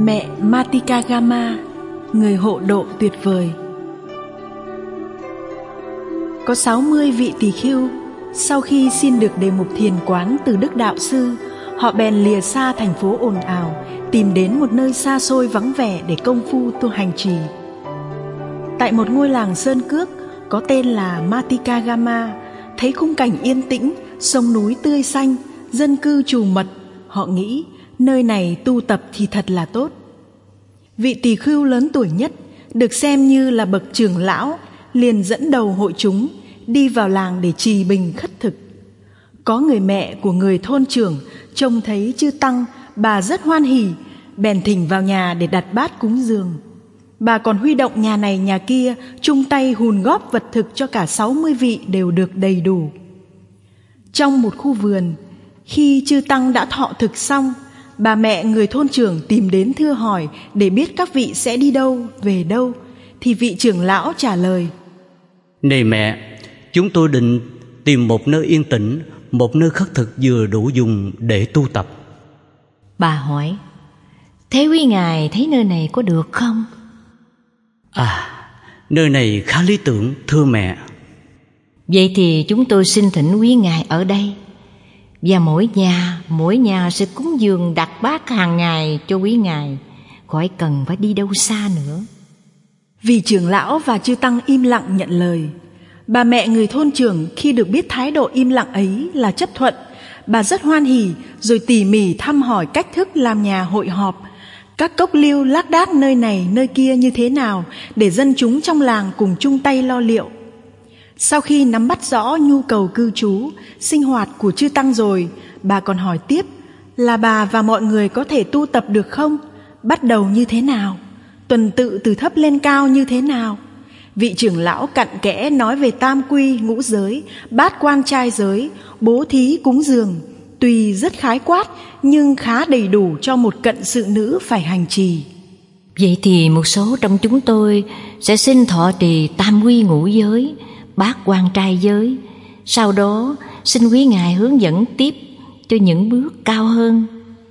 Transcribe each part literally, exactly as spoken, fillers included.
Mẹ Matikagama, người hộ độ tuyệt vời. Có sáu mươi vị tỳ khưu, sau khi xin được đề mục thiền quán từ Đức Đạo Sư, họ bèn lìa xa thành phố ồn ào, tìm đến một nơi xa xôi vắng vẻ để công phu tu hành trì. Tại một ngôi làng sơn cước có tên là Matikagama, thấy khung cảnh yên tĩnh, sông núi tươi xanh, dân cư trù mật, họ nghĩ nơi này tu tập thì thật là tốt. Vị tỳ khưu lớn tuổi nhất, được xem như là bậc trưởng lão, liền dẫn đầu hội chúng đi vào làng để trì bình khất thực. Có người mẹ của người thôn trưởng trông thấy chư tăng, bà rất hoan hỉ, bèn thỉnh vào nhà để đặt bát cúng dường. Bà còn huy động nhà này nhà kia, chung tay hùn góp vật thực cho cả sáu mươi vị đều được đầy đủ. Trong một khu vườn, khi chư tăng đã thọ thực xong, bà mẹ người thôn trưởng tìm đến thưa hỏi để biết các vị sẽ đi đâu, về đâu, thì vị trưởng lão trả lời: Này mẹ, chúng tôi định tìm một nơi yên tĩnh, một nơi khất thực vừa đủ dùng để tu tập. Bà hỏi: Thế quý ngài thấy nơi này có được không? À, nơi này khá lý tưởng, thưa mẹ. Vậy thì chúng tôi xin thỉnh quý ngài ở đây, và mỗi nhà, mỗi nhà sẽ cúng dường đặt bát hàng ngày cho quý ngài, khỏi cần phải đi đâu xa nữa. Vị trưởng lão và chư tăng im lặng nhận lời. Bà mẹ người thôn trưởng khi được biết thái độ im lặng ấy là chấp thuận, bà rất hoan hỉ, rồi tỉ mỉ thăm hỏi cách thức làm nhà hội họp, các cốc liêu lác đác nơi này nơi kia như thế nào, để dân chúng trong làng cùng chung tay lo liệu. Sau khi nắm bắt rõ nhu cầu cư trú, sinh hoạt của chư tăng rồi, bà còn hỏi tiếp là bà và mọi người có thể tu tập được không? Bắt đầu như thế nào? Tuần tự từ thấp lên cao như thế nào? Vị trưởng lão cặn kẽ nói về tam quy ngũ giới, bát quan trai giới, bố thí cúng dường, tuy rất khái quát nhưng khá đầy đủ cho một cận sự nữ phải hành trì. Vậy thì một số trong chúng tôi sẽ xin thọ trì tam quy ngũ giới, bát quan trai giới, sau đó xin quý ngài hướng dẫn tiếp cho những bước cao hơn.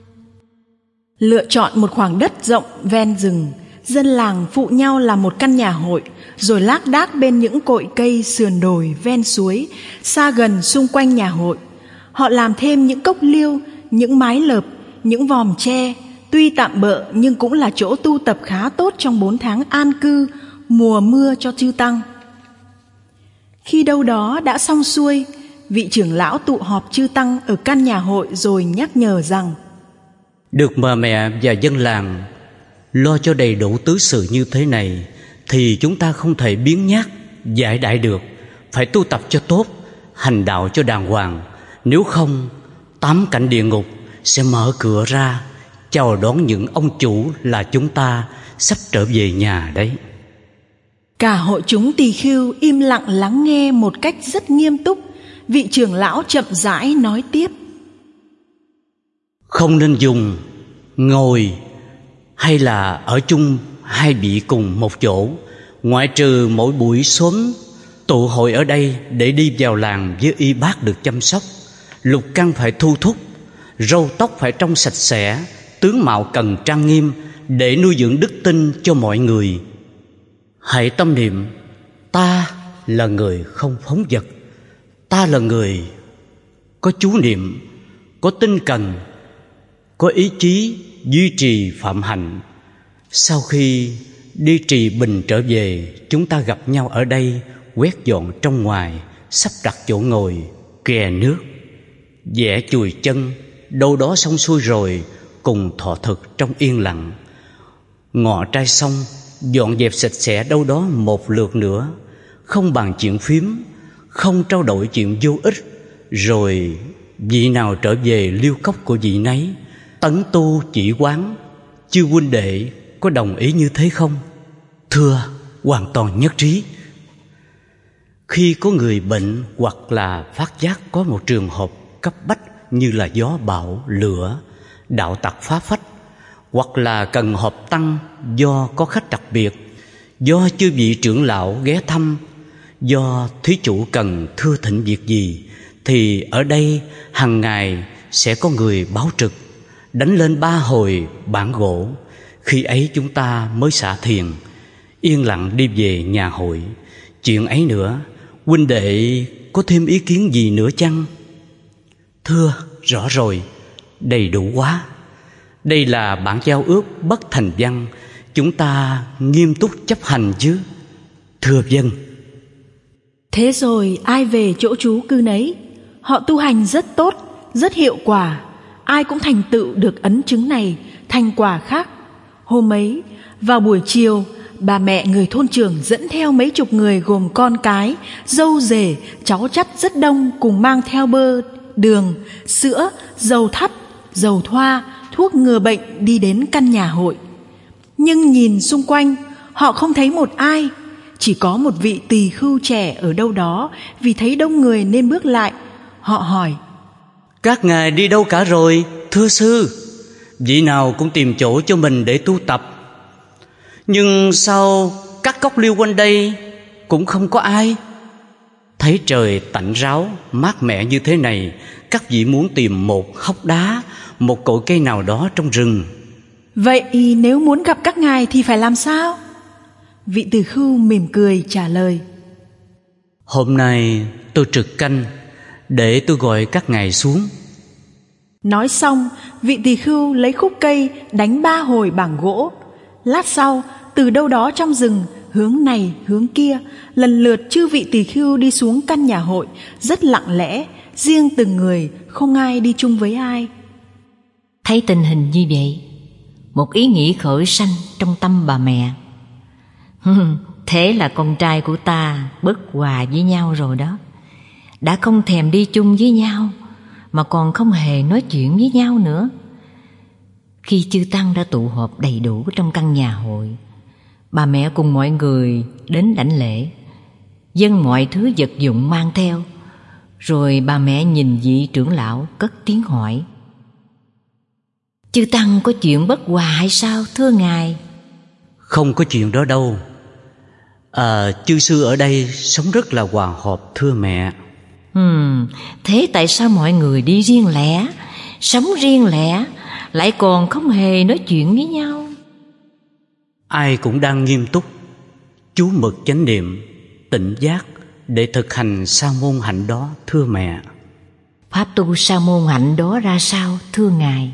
Lựa chọn một khoảng đất rộng ven rừng, dân làng phụ nhau làm một căn nhà hội, rồi lác đác bên những cội cây sườn đồi ven suối, xa gần xung quanh nhà hội. Họ làm thêm những cốc liêu, những mái lợp, những vòm tre, tuy tạm bợ nhưng cũng là chỗ tu tập khá tốt trong bốn tháng an cư, mùa mưa cho chư tăng. Khi đâu đó đã xong xuôi, vị trưởng lão tụ họp chư tăng ở căn nhà hội rồi nhắc nhở rằng: Được bà mẹ và dân làng lo cho đầy đủ tứ sự như thế này, thì chúng ta không thể biếng nhác, giải đãi được. Phải tu tập cho tốt, hành đạo cho đàng hoàng. Nếu không, tám cảnh địa ngục sẽ mở cửa ra, chào đón những ông chủ là chúng ta sắp trở về nhà đấy. Cả hội chúng tỳ khưu im lặng lắng nghe một cách rất nghiêm túc. Vị trưởng lão chậm rãi nói tiếp: Không nên dùng ngồi hay là ở chung hai vị cùng một chỗ, ngoại trừ mỗi buổi sớm tụ hội ở đây để đi vào làng với y bác được chăm sóc. Lục căn phải thu thúc, râu tóc phải trong sạch sẽ, tướng mạo cần trang nghiêm để nuôi dưỡng đức tin cho mọi người. Hãy tâm niệm: ta là người không phóng dật, ta là người có chú niệm, có tinh cần, có ý chí duy trì phạm hạnh. Sau khi đi trì bình trở về, chúng ta gặp nhau ở đây, quét dọn trong ngoài, sắp đặt chỗ ngồi, kè nước, vẽ chùi chân, đâu đó xong xuôi rồi cùng thọ thực trong yên lặng. Ngọ trai xong, dọn dẹp sạch sẽ đâu đó một lượt nữa, không bàn chuyện phím, không trao đổi chuyện vô ích, rồi vị nào trở về liêu cốc của vị nấy, tấn tu chỉ quán. Chư huynh đệ có đồng ý như thế không? Thưa, hoàn toàn nhất trí. Khi có người bệnh hoặc là phát giác có một trường hợp cấp bách như là gió bão, lửa, đạo tặc phá phách, hoặc là cần họp tăng do có khách đặc biệt, do chư vị trưởng lão ghé thăm, do thí chủ cần thưa thỉnh việc gì, thì ở đây hàng ngày sẽ có người báo trực, đánh lên ba hồi bản gỗ. Khi ấy chúng ta mới xả thiền, yên lặng đi về nhà hội. Chuyện ấy nữa, huynh đệ có thêm ý kiến gì nữa chăng? Thưa, rõ rồi, đầy đủ quá. Đây là bản giao ước bất thành văn, chúng ta nghiêm túc chấp hành chứ. Thưa vâng. Thế rồi ai về chỗ trú cư nấy. Họ tu hành rất tốt, rất hiệu quả. Ai cũng thành tựu được ấn chứng này, thành quả khác. Hôm ấy, vào buổi chiều, bà mẹ người thôn trưởng dẫn theo mấy chục người gồm con cái, dâu rể, cháu chắt rất đông, cùng mang theo bơ, đường, sữa, dầu thắp, dầu thoa, thuốc ngừa bệnh đi đến căn nhà hội. Nhưng nhìn xung quanh, họ không thấy một ai. Chỉ có một vị tỳ khưu trẻ ở đâu đó, vì thấy đông người nên bước lại. Họ hỏi: Các ngài đi đâu cả rồi, thưa sư? Vị nào cũng tìm chỗ cho mình để tu tập. Nhưng sao các cốc liêu quanh đây cũng không có ai? Thấy trời tạnh ráo, mát mẻ như thế này, các vị muốn tìm một hốc đá, một cội cây nào đó trong rừng. Vậy nếu muốn gặp các ngài thì phải làm sao? Vị tỳ khưu mỉm cười trả lời: Hôm nay tôi trực canh, để tôi gọi các ngài xuống. Nói xong, vị tỳ khưu lấy khúc cây đánh ba hồi bảng gỗ. Lát sau, từ đâu đó trong rừng, hướng này hướng kia, lần lượt chư vị tỳ khưu đi xuống căn nhà hội, rất lặng lẽ, riêng từng người, không ai đi chung với ai. Thấy tình hình như vậy, một ý nghĩ khởi sanh trong tâm bà mẹ. Thế là con trai của ta bất hòa với nhau rồi đó. Đã không thèm đi chung với nhau, mà còn không hề nói chuyện với nhau nữa. Khi chư tăng đã tụ họp đầy đủ trong căn nhà hội, bà mẹ cùng mọi người đến đảnh lễ, dâng mọi thứ vật dụng mang theo. Rồi bà mẹ nhìn vị trưởng lão cất tiếng hỏi: Chư tăng có chuyện bất hòa hay sao thưa ngài? Không có chuyện đó đâu. À, chư sư ở đây sống rất là hòa hợp thưa mẹ. Hmm, thế tại sao mọi người đi riêng lẻ, sống riêng lẻ, lại còn không hề nói chuyện với nhau? Ai cũng đang nghiêm túc, chú mực chánh niệm, tỉnh giác để thực hành sa môn hạnh đó thưa mẹ. Pháp tu sa môn hạnh đó ra sao thưa ngài?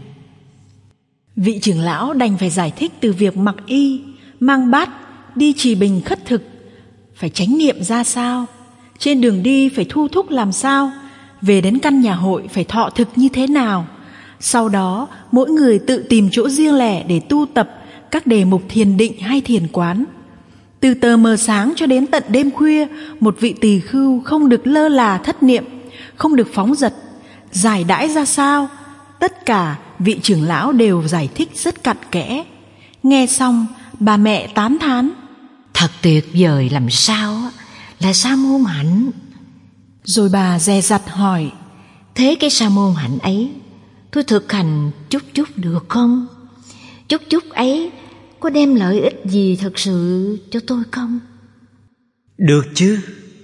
Vị trưởng lão đành phải giải thích từ việc mặc y, mang bát, đi trì bình khất thực, phải chánh niệm ra sao, trên đường đi phải thu thúc làm sao, về đến căn nhà hội phải thọ thực như thế nào. Sau đó mỗi người tự tìm chỗ riêng lẻ để tu tập các đề mục thiền định hay thiền quán. Từ tờ mờ sáng cho đến tận đêm khuya, một vị tỳ khưu không được lơ là thất niệm, không được phóng dật. Giải đãi ra sao, tất cả vị trưởng lão đều giải thích rất cặn kẽ. Nghe xong, bà mẹ tán thán: Thật tuyệt vời làm sao là sa môn hạnh. Rồi bà dè dặt hỏi: Thế cái sa môn hạnh ấy tôi thực hành chút chút được không? Chút chút ấy có đem lợi ích gì thật sự cho tôi không? Được chứ,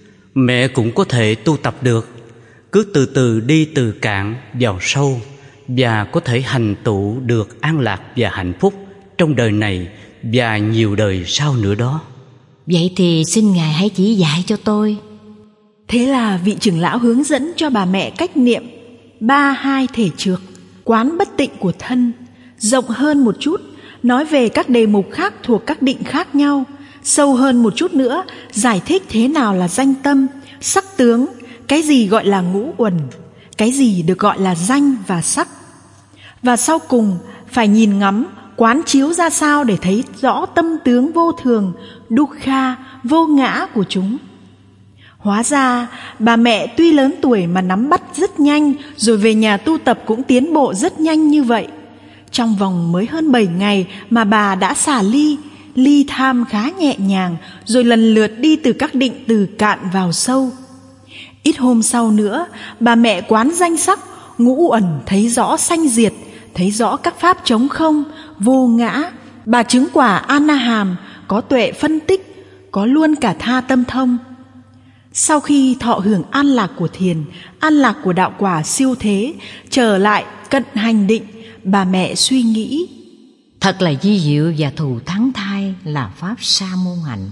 mẹ cũng có thể tu tập được. Cứ từ từ đi từ cạn vào sâu, và có thể hành tụ được an lạc và hạnh phúc trong đời này và nhiều đời sau nữa đó. Vậy thì xin ngài hãy chỉ dạy cho tôi. Thế là vị trưởng lão hướng dẫn cho bà mẹ cách niệm ba hai thể trược, quán bất tịnh của thân. Rộng hơn một chút, nói về các đề mục khác thuộc các định khác nhau. Sâu hơn một chút nữa, giải thích thế nào là danh tâm, sắc tướng, cái gì gọi là ngũ uẩn, cái gì được gọi là danh và sắc. Và sau cùng phải nhìn ngắm, quán chiếu ra sao để thấy rõ tâm tướng vô thường, dukkha, vô ngã của chúng. Hóa ra bà mẹ tuy lớn tuổi mà nắm bắt rất nhanh, rồi về nhà tu tập cũng tiến bộ rất nhanh như vậy. Trong vòng mới hơn bảy ngày mà bà đã xả ly, ly tham khá nhẹ nhàng, rồi lần lượt đi từ các định từ cạn vào sâu. Ít hôm sau nữa, bà mẹ quán danh sắc, ngũ uẩn thấy rõ sanh diệt, thấy rõ các pháp trống không, vô ngã. Bà chứng quả A-na-hàm, có tuệ phân tích, có luôn cả tha tâm thông. Sau khi thọ hưởng an lạc của thiền, an lạc của đạo quả siêu thế, trở lại cận hành định, bà mẹ suy nghĩ: Thật là di diệu và thù thắng thai là pháp sa môn hạnh.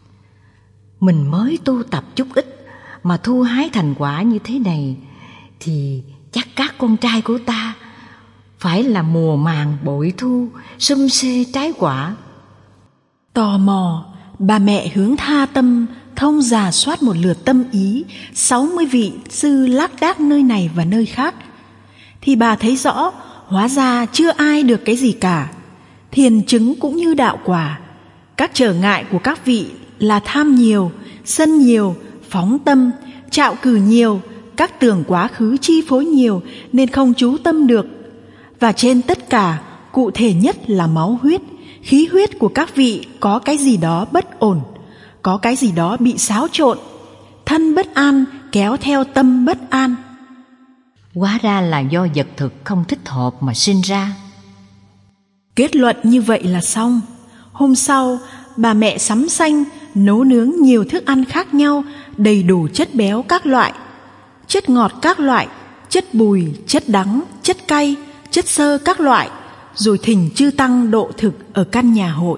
Mình mới tu tập chút ít mà thu hái thành quả như thế này, thì chắc các con trai của ta phải là mùa màng bội thu, sum xê trái quả. Tò mò, bà mẹ hướng tha tâm thông rà soát một lượt tâm ý sáu mươi vị sư lác đác nơi này và nơi khác, thì bà thấy rõ hóa ra chưa ai được cái gì cả. Thiền chứng cũng như đạo quả, các trở ngại của các vị là tham nhiều, sân nhiều, phóng tâm, trạo cử nhiều, các tưởng quá khứ chi phối nhiều nên không chú tâm được. Và trên tất cả, cụ thể nhất là máu huyết, khí huyết của các vị có cái gì đó bất ổn, có cái gì đó bị xáo trộn, thân bất an kéo theo tâm bất an. Hóa ra là do vật thực không thích hợp mà sinh ra. Kết luận như vậy là xong. Hôm sau, bà mẹ sắm xanh nấu nướng nhiều thức ăn khác nhau, đầy đủ chất béo các loại, chất ngọt các loại, chất bùi, chất đắng, chất cay, chất xơ các loại, rồi thỉnh chư tăng độ thực ở căn nhà hội.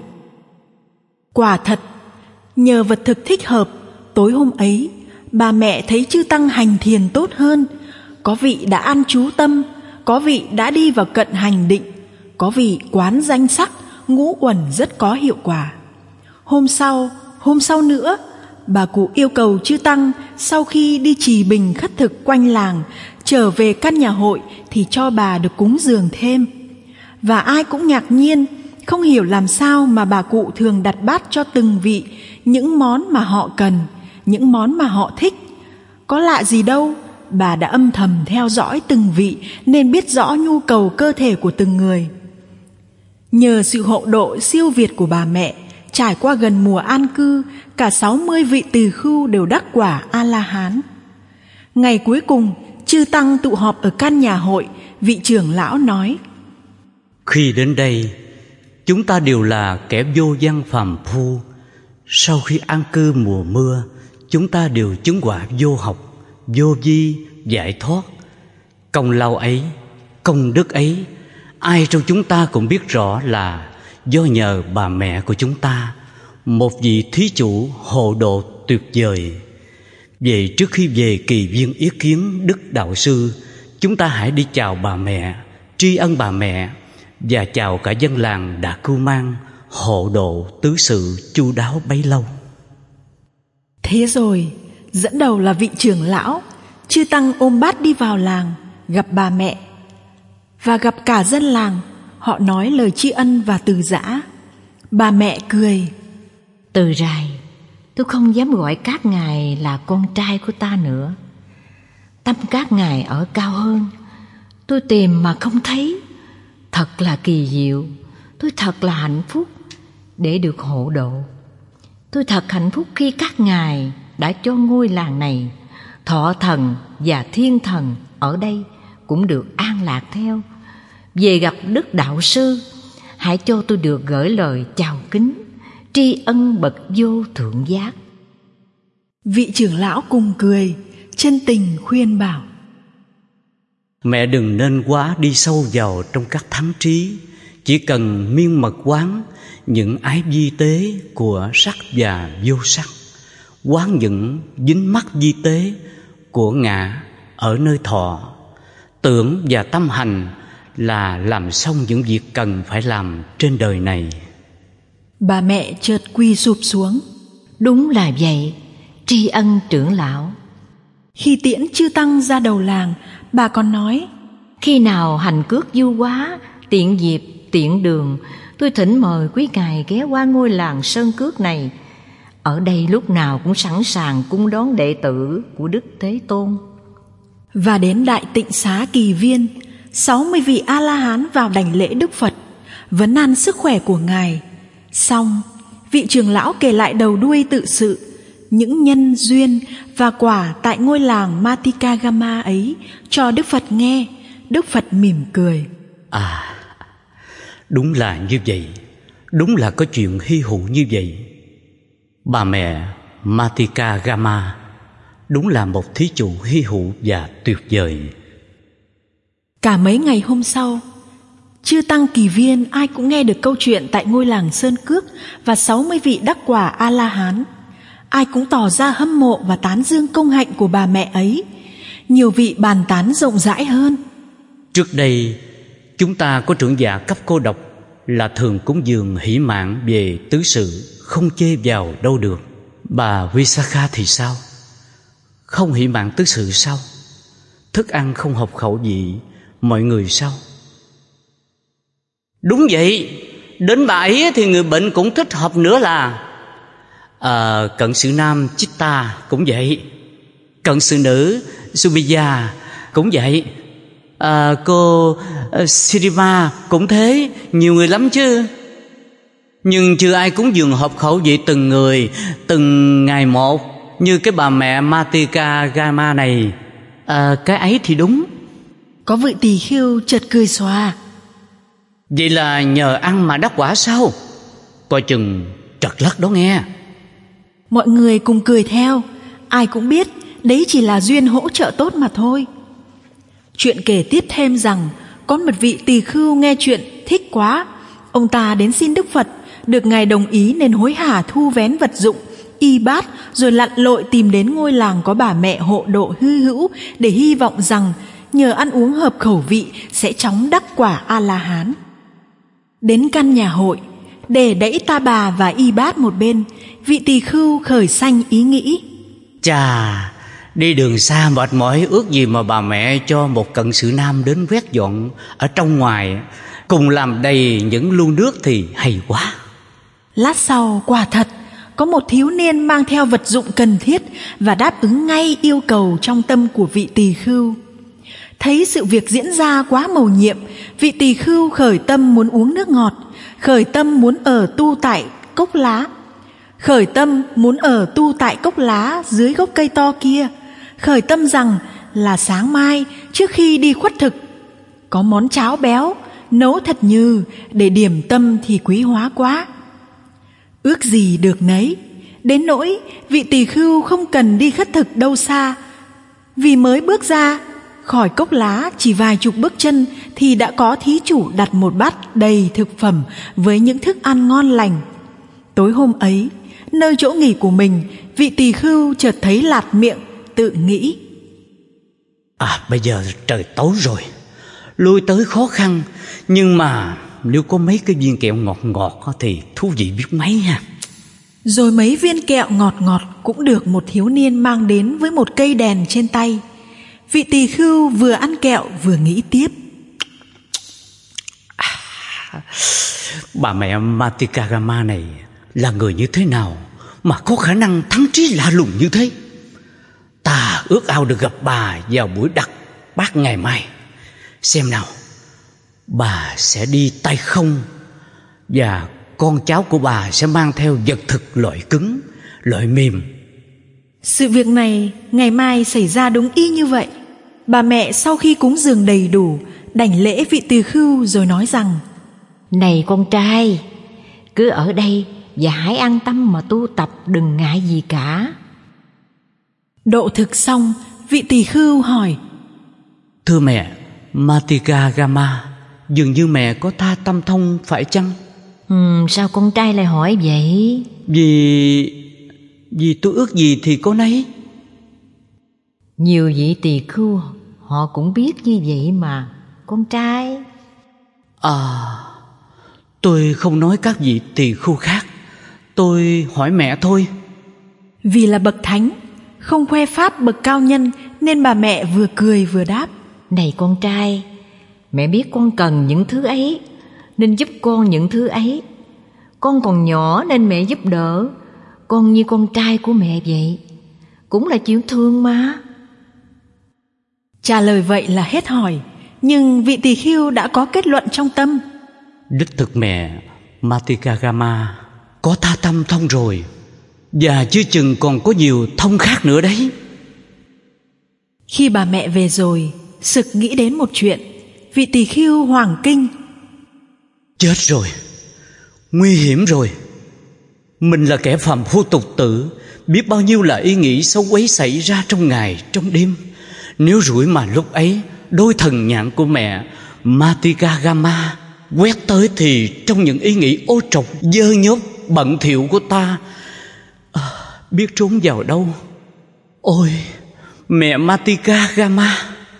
Quả thật, nhờ vật thực thích hợp, tối hôm ấy, bà mẹ thấy chư tăng hành thiền tốt hơn. Có vị đã ăn chú tâm, có vị đã đi vào cận hành định, có vị quán danh sắc, ngũ uẩn rất có hiệu quả. Hôm sau, hôm sau nữa, bà cụ yêu cầu chư tăng sau khi đi trì bình khất thực quanh làng, trở về căn nhà hội thì cho bà được cúng dường thêm. Và ai cũng ngạc nhiên, không hiểu làm sao mà bà cụ thường đặt bát cho từng vị những món mà họ cần, những món mà họ thích. Có lạ gì đâu, bà đã âm thầm theo dõi từng vị nên biết rõ nhu cầu cơ thể của từng người. Nhờ sự hộ độ siêu việt của bà mẹ, trải qua gần mùa an cư, cả sáu mươi vị tỳ khưu đều đắc quả A-la-hán. Ngày cuối cùng, chư tăng tụ họp ở căn nhà hội, vị trưởng lão nói: Khi đến đây, chúng ta đều là kẻ vô văn phàm phu. Sau khi an cư mùa mưa, chúng ta đều chứng quả vô học, vô vi, giải thoát. Công lao ấy, công đức ấy, ai trong chúng ta cũng biết rõ là do nhờ bà mẹ của chúng ta, một vị thí chủ hộ độ tuyệt vời. Vậy trước khi về kỳ viên yết kiến Đức Đạo Sư, chúng ta hãy đi chào bà mẹ, tri ân bà mẹ và chào cả dân làng đã cưu mang, hộ độ tứ sự chu đáo bấy lâu. Thế rồi, dẫn đầu là vị trưởng lão, chư tăng ôm bát đi vào làng, gặp bà mẹ và gặp cả dân làng. Họ nói lời tri ân và từ giã. Bà mẹ cười: Từ rày, tôi không dám gọi các ngài là con trai của ta nữa. Tâm các ngài ở cao hơn, tôi tìm mà không thấy. Thật là kỳ diệu, tôi thật là hạnh phúc để được hộ độ. Tôi thật hạnh phúc khi các ngài đã cho ngôi làng này, thọ thần và thiên thần ở đây cũng được an lạc theo. Về gặp Đức Đạo Sư, hãy cho tôi được gửi lời chào kính, tri ân bậc vô thượng giác. Vị trưởng lão cùng cười, chân tình khuyên bảo: Mẹ đừng nên quá đi sâu vào trong các thắng trí, chỉ cần miên mật quán những ái vi tế của sắc và vô sắc, quán những dính mắc vi tế của ngã ở nơi thọ. Tưởng và tâm hành là làm xong những việc cần phải làm trên đời này. Bà mẹ chợt quỳ sụp xuống: Đúng là vậy, tri ân trưởng lão. Khi tiễn chư tăng ra đầu làng, bà còn nói: Khi nào hành cước du hóa, tiện dịp, tiện đường, tôi thỉnh mời quý ngài ghé qua ngôi làng Sơn Cước này. Ở đây lúc nào cũng sẵn sàng cung đón đệ tử của Đức Thế Tôn. Và đến Đại Tịnh Xá Kỳ Viên, sáu mươi vị A-la-hán vào đảnh lễ Đức Phật, vấn an sức khỏe của ngài. Xong, vị trưởng lão kể lại đầu đuôi tự sự, những nhân duyên và quả tại ngôi làng Matikagama ấy cho Đức Phật nghe. Đức Phật mỉm cười: À, đúng là như vậy, đúng là có chuyện hy hữu như vậy. Bà mẹ Matikagama đúng là một thí chủ hy hữu và tuyệt vời. Cả mấy ngày hôm sau, Chư tăng kỳ viên ai cũng nghe được câu chuyện tại ngôi làng Sơn Cước và sáu mươi vị đắc quả A-la-hán. Ai cũng tỏ ra hâm mộ và tán dương công hạnh của bà mẹ ấy. Nhiều vị bàn tán rộng rãi hơn. Trước đây chúng ta có trưởng giả cấp cô độc là thường cúng dường hỷ mãn về tứ sự, không chê vào đâu được. Bà Visakha thì sao? Không hỷ mãn tứ sự sao? Thức ăn không hợp khẩu vị mọi người sao? Đúng vậy, đến bà ấy thì người bệnh cũng thích hợp nữa là à, cận sự nam Chitta cũng vậy, cận sự nữ Subiya cũng vậy, à, cô uh, Sirima cũng thế, nhiều người lắm chứ. Nhưng chưa ai cúng dường hợp khẩu vị từng người, từng ngày một như cái bà mẹ Matika Gama này. À, cái ấy thì đúng. Có vị tỳ khưu chợt cười xòa. Vậy là nhờ ăn mà đắc quả sao? Coi chừng trật lất đó nghe. Mọi người cùng cười theo. Ai cũng biết đấy chỉ là duyên hỗ trợ tốt mà thôi. Chuyện kể tiếp thêm rằng có một vị tỳ khưu nghe chuyện thích quá. Ông ta đến xin Đức Phật, được Ngài đồng ý nên hối hả thu vén vật dụng, y bát, rồi lặn lội tìm đến ngôi làng có bà mẹ hộ độ hy hữu để hy vọng rằng nhờ ăn uống hợp khẩu vị sẽ chóng đắc quả A-la-hán. Đến căn nhà hội, để đẩy ta bà và y bát một bên, vị tỳ khưu khởi sanh ý nghĩ. Chà, đi đường xa mệt mỏi, ước gì mà bà mẹ cho một cận sự nam đến quét dọn ở trong ngoài, cùng làm đầy những lu nước thì hay quá. Lát sau, quả thật có một thiếu niên mang theo vật dụng cần thiết và đáp ứng ngay yêu cầu trong tâm của vị tỳ khưu. Thấy sự việc diễn ra quá mầu nhiệm, vị tỳ khưu khởi tâm muốn uống nước ngọt, khởi tâm muốn ở tu tại cốc lá, khởi tâm muốn ở tu tại cốc lá dưới gốc cây to kia, khởi tâm rằng là sáng mai trước khi đi khuất thực có món cháo béo nấu thật nhừ để điểm tâm thì quý hóa quá. Ước gì được nấy, đến nỗi vị tỳ khưu không cần đi khất thực đâu xa, vì mới bước ra khỏi cốc lá chỉ vài chục bước chân thì đã có thí chủ đặt một bát đầy thực phẩm với những thức ăn ngon lành. Tối hôm ấy, nơi chỗ nghỉ của mình, vị tỳ khưu chợt thấy lạt miệng, tự nghĩ: À, bây giờ trời tối rồi, lui tới khó khăn, nhưng mà nếu có mấy cái viên kẹo ngọt ngọt thì thú vị biết mấy nha. Rồi mấy viên kẹo ngọt ngọt cũng được một thiếu niên mang đến với một cây đèn trên tay. Vị tỳ khưu vừa ăn kẹo vừa nghĩ tiếp: à, bà mẹ Matikagama này là người như thế nào mà có khả năng thắng trí lạ lùng như thế? Ta ước ao được gặp bà vào buổi đặt bát ngày mai. Xem nào, bà sẽ đi tay không và con cháu của bà sẽ mang theo vật thực loại cứng, loại mềm. Sự việc này ngày mai xảy ra đúng y như vậy. Bà mẹ sau khi cúng dường đầy đủ, đảnh lễ vị tỳ khưu rồi nói rằng: Này con trai, cứ ở đây và hãy an tâm mà tu tập, đừng ngại gì cả. Độ thực xong, vị tỳ khưu hỏi: Thưa mẹ Matikagama, dường như mẹ có tha tâm thông phải chăng? Ừ, sao con trai lại hỏi vậy? Vì... vì tôi ước gì thì có nấy. Nhiều vị tỳ khưu họ cũng biết như vậy mà con trai. À, tôi không nói các vị tỳ khưu khác, tôi hỏi mẹ thôi. Vì là bậc thánh, không khoe pháp bậc cao nhân, nên bà mẹ vừa cười vừa đáp: Này con trai, mẹ biết con cần những thứ ấy nên giúp con những thứ ấy. Con còn nhỏ nên mẹ giúp đỡ. Con như con trai của mẹ vậy, cũng là chuyện thương mà. Trả lời vậy là hết hỏi, nhưng vị tỳ khưu đã có kết luận trong tâm. Đích thực mẹ Matikagama có tha tâm thông rồi, và chưa chừng còn có nhiều thông khác nữa đấy. Khi bà mẹ về rồi, sực nghĩ đến một chuyện. Vị tỳ khưu hoảng kinh: Chết rồi, nguy hiểm rồi. Mình là kẻ phàm phu tục tử, biết bao nhiêu là ý nghĩ xấu quấy xảy ra trong ngày trong đêm. Nếu rủi mà lúc ấy đôi thần nhãn của mẹ Matikagama quét tới thì trong những ý nghĩ ô trọc, dơ nhớp, bận thiệu của ta, à, biết trốn vào đâu. Ôi mẹ Matika Gama,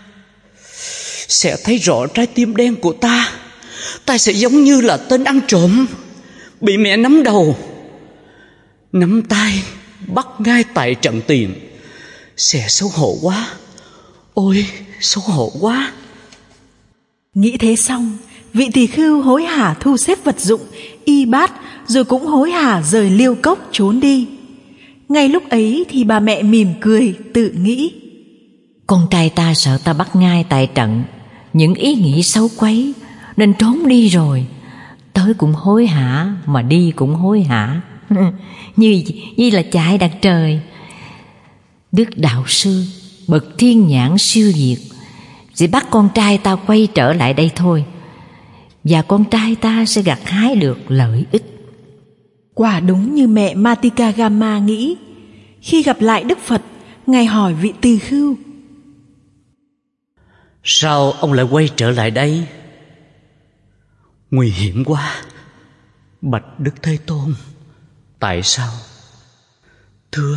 sẽ thấy rõ trái tim đen của ta. Ta sẽ giống như là tên ăn trộm bị mẹ nắm đầu, nắm tay, bắt ngay tại trận tiền. Sẽ xấu hổ quá. Ôi xấu hổ quá. Nghĩ thế xong, vị tỳ khưu hối hả thu xếp vật dụng, y bát, rồi cũng hối hả rời liêu cốc trốn đi. Ngay lúc ấy thì bà mẹ mỉm cười tự nghĩ: con trai ta sợ ta bắt ngay tại trận, những ý nghĩ xấu quấy nên trốn đi rồi. Tới cũng hối hả mà đi cũng hối hả, như như là chạy đằng trời. Đức đạo sư bậc thiên nhãn siêu việt sẽ bắt con trai ta quay trở lại đây thôi, và con trai ta sẽ gặt hái được lợi ích. Quả đúng như mẹ Matika Gama nghĩ. Khi gặp lại Đức Phật, Ngài hỏi vị tỳ khưu: sao ông lại quay trở lại đây? Nguy hiểm quá. Bạch Đức Thế Tôn. Tại sao? Thưa,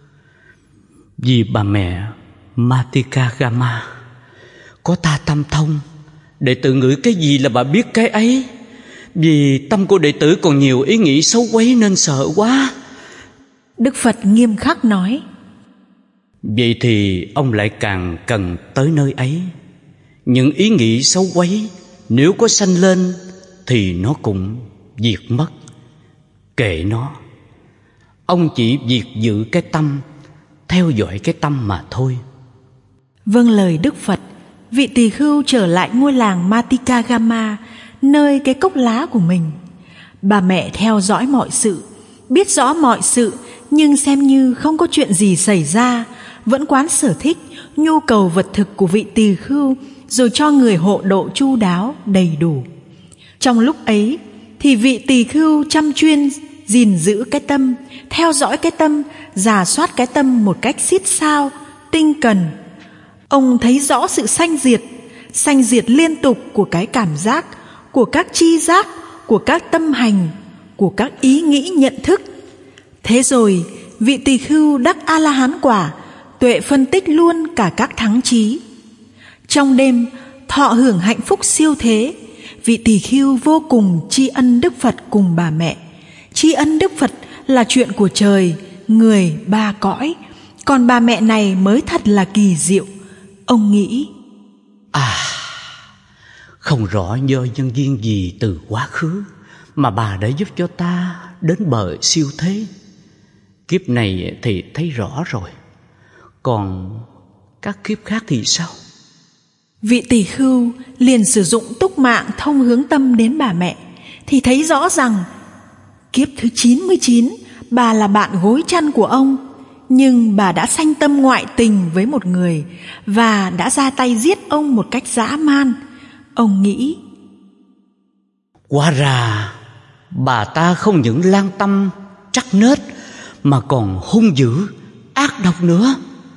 vì bà mẹ Matika Gama có ta tâm thông, đệ tử ngữ cái gì là bà biết cái ấy. Vì tâm của đệ tử còn nhiều ý nghĩ xấu quấy nên sợ quá. Đức Phật nghiêm khắc nói: vậy thì ông lại càng cần tới nơi ấy. Những ý nghĩ xấu quấy nếu có sanh lên thì nó cũng diệt mất. Kệ nó. Ông chỉ việc giữ cái tâm, theo dõi cái tâm mà thôi. Vâng lời Đức Phật, vị tỳ khưu trở lại ngôi làng Matika Gama, nơi cái cốc lá của mình. Bà mẹ theo dõi mọi sự, biết rõ mọi sự, nhưng xem như không có chuyện gì xảy ra, vẫn quán sở thích, nhu cầu vật thực của vị tỳ khưu, rồi cho người hộ độ chu đáo, đầy đủ. Trong lúc ấy thì vị tỳ khưu chăm chuyên gìn giữ cái tâm, theo dõi cái tâm, rà soát cái tâm một cách xít sao, tinh cần. Ông thấy rõ sự sanh diệt, sanh diệt liên tục của cái cảm giác, của các chi giác, của các tâm hành, của các ý nghĩ nhận thức. Thế rồi vị tỳ khưu đắc A-la-hán quả, tuệ phân tích luôn cả các thắng trí. Trong đêm thọ hưởng hạnh phúc siêu thế, vị tỳ khưu vô cùng tri ân Đức Phật cùng bà mẹ. Tri ân Đức Phật là chuyện của trời, người, ba cõi, còn bà mẹ này mới thật là kỳ diệu. Ông nghĩ: À, không rõ do nhân duyên gì từ quá khứ mà bà đã giúp cho ta đến bờ siêu thế. Kiếp này thì thấy rõ rồi, còn các kiếp khác thì sao? Vị tỳ khưu liền sử dụng túc mạng thông hướng tâm đến bà mẹ, thì thấy rõ rằng kiếp thứ chín mươi chín bà là bạn gối chăn của ông, nhưng bà đã sanh tâm ngoại tình với một người và đã ra tay giết ông một cách dã man. Ông nghĩ: hóa ra bà ta không những lang tâm trắc nết mà còn hung dữ, ác độc nữa.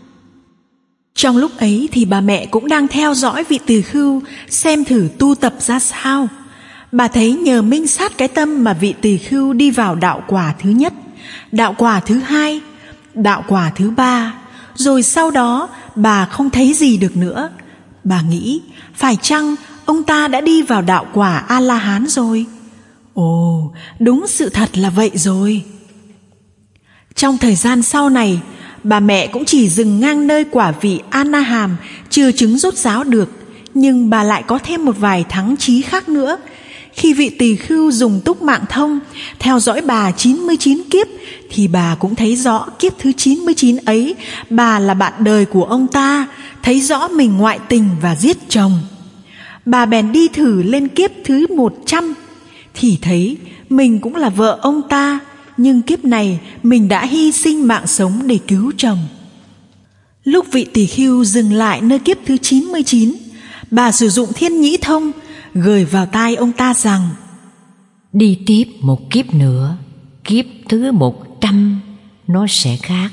Trong lúc ấy thì bà mẹ cũng đang theo dõi vị tỳ khưu xem thử tu tập ra sao. Bà thấy nhờ minh sát cái tâm mà vị tỳ khưu đi vào đạo quả thứ nhất, đạo quả thứ hai, đạo quả thứ ba, rồi sau đó bà không thấy gì được nữa. Bà nghĩ phải chăng ông ta đã đi vào đạo quả A-la-hán rồi? Ồ, đúng sự thật là vậy rồi. Trong thời gian sau này, bà mẹ cũng chỉ dừng ngang nơi quả vị A-na-hàm chưa chứng rốt ráo được, nhưng bà lại có thêm một vài thắng trí khác nữa. Khi vị tỳ khưu dùng túc mạng thông theo dõi bà chín mươi chín kiếp, thì bà cũng thấy rõ kiếp thứ chín mươi chín ấy bà là bạn đời của ông ta, thấy rõ mình ngoại tình và giết chồng. Bà bèn đi thử lên kiếp thứ một trăm, thì thấy mình cũng là vợ ông ta, nhưng kiếp này mình đã hy sinh mạng sống để cứu chồng. Lúc vị tỳ khưu dừng lại nơi kiếp thứ chín mươi chín, bà sử dụng thiên nhĩ thông gửi vào tai ông ta rằng: đi tiếp một kiếp nữa, kiếp thứ một trăm nó sẽ khác.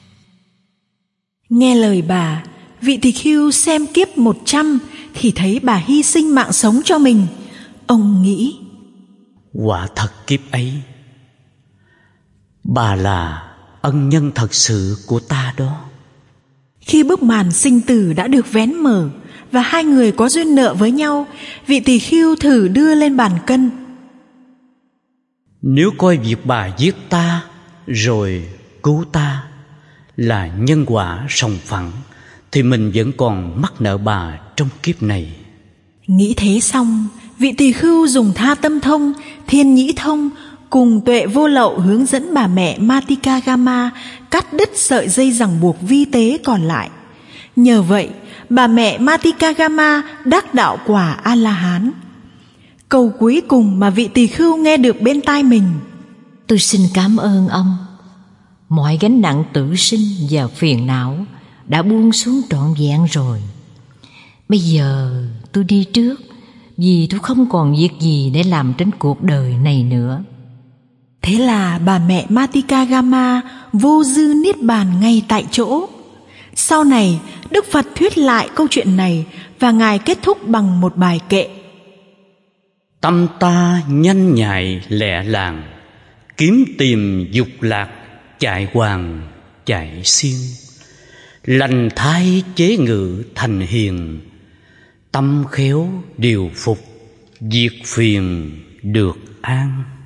Nghe lời bà, vị tỳ khưu xem kiếp một trăm thì thấy bà hy sinh mạng sống cho mình. Ông nghĩ, quả thật kiếp ấy, bà là ân nhân thật sự của ta đó. Khi bức màn sinh tử đã được vén mở và hai người có duyên nợ với nhau, vị tỳ khưu thử đưa lên bàn cân. Nếu coi việc bà giết ta rồi cứu ta là nhân quả sòng phẳng, thì mình vẫn còn mắc nợ bà trong kiếp này. Nghĩ thế xong, vị tỳ khưu dùng Tha Tâm Thông, Thiên Nhĩ Thông cùng Tuệ Vô Lậu hướng dẫn bà mẹ Matikagama cắt đứt sợi dây ràng buộc vi tế còn lại. Nhờ vậy, bà mẹ Matikagama đắc đạo quả A-la-hán. Câu cuối cùng mà vị tỳ khưu nghe được bên tai mình: Tôi xin cảm ơn ông. Mọi gánh nặng tử sinh và phiền não đã buông xuống trọn vẹn rồi. Bây giờ tôi đi trước, vì tôi không còn việc gì để làm trên cuộc đời này nữa. Thế là bà mẹ Matikagama vô dư niết bàn ngay tại chỗ. Sau này, Đức Phật thuyết lại câu chuyện này và Ngài kết thúc bằng một bài kệ: Tâm ta nhanh nhạy lẹ làng, kiếm tìm dục lạc, chạy hoàng chạy xiên. Lành thái chế ngự thành hiền, tâm khéo điều phục, diệt phiền được an.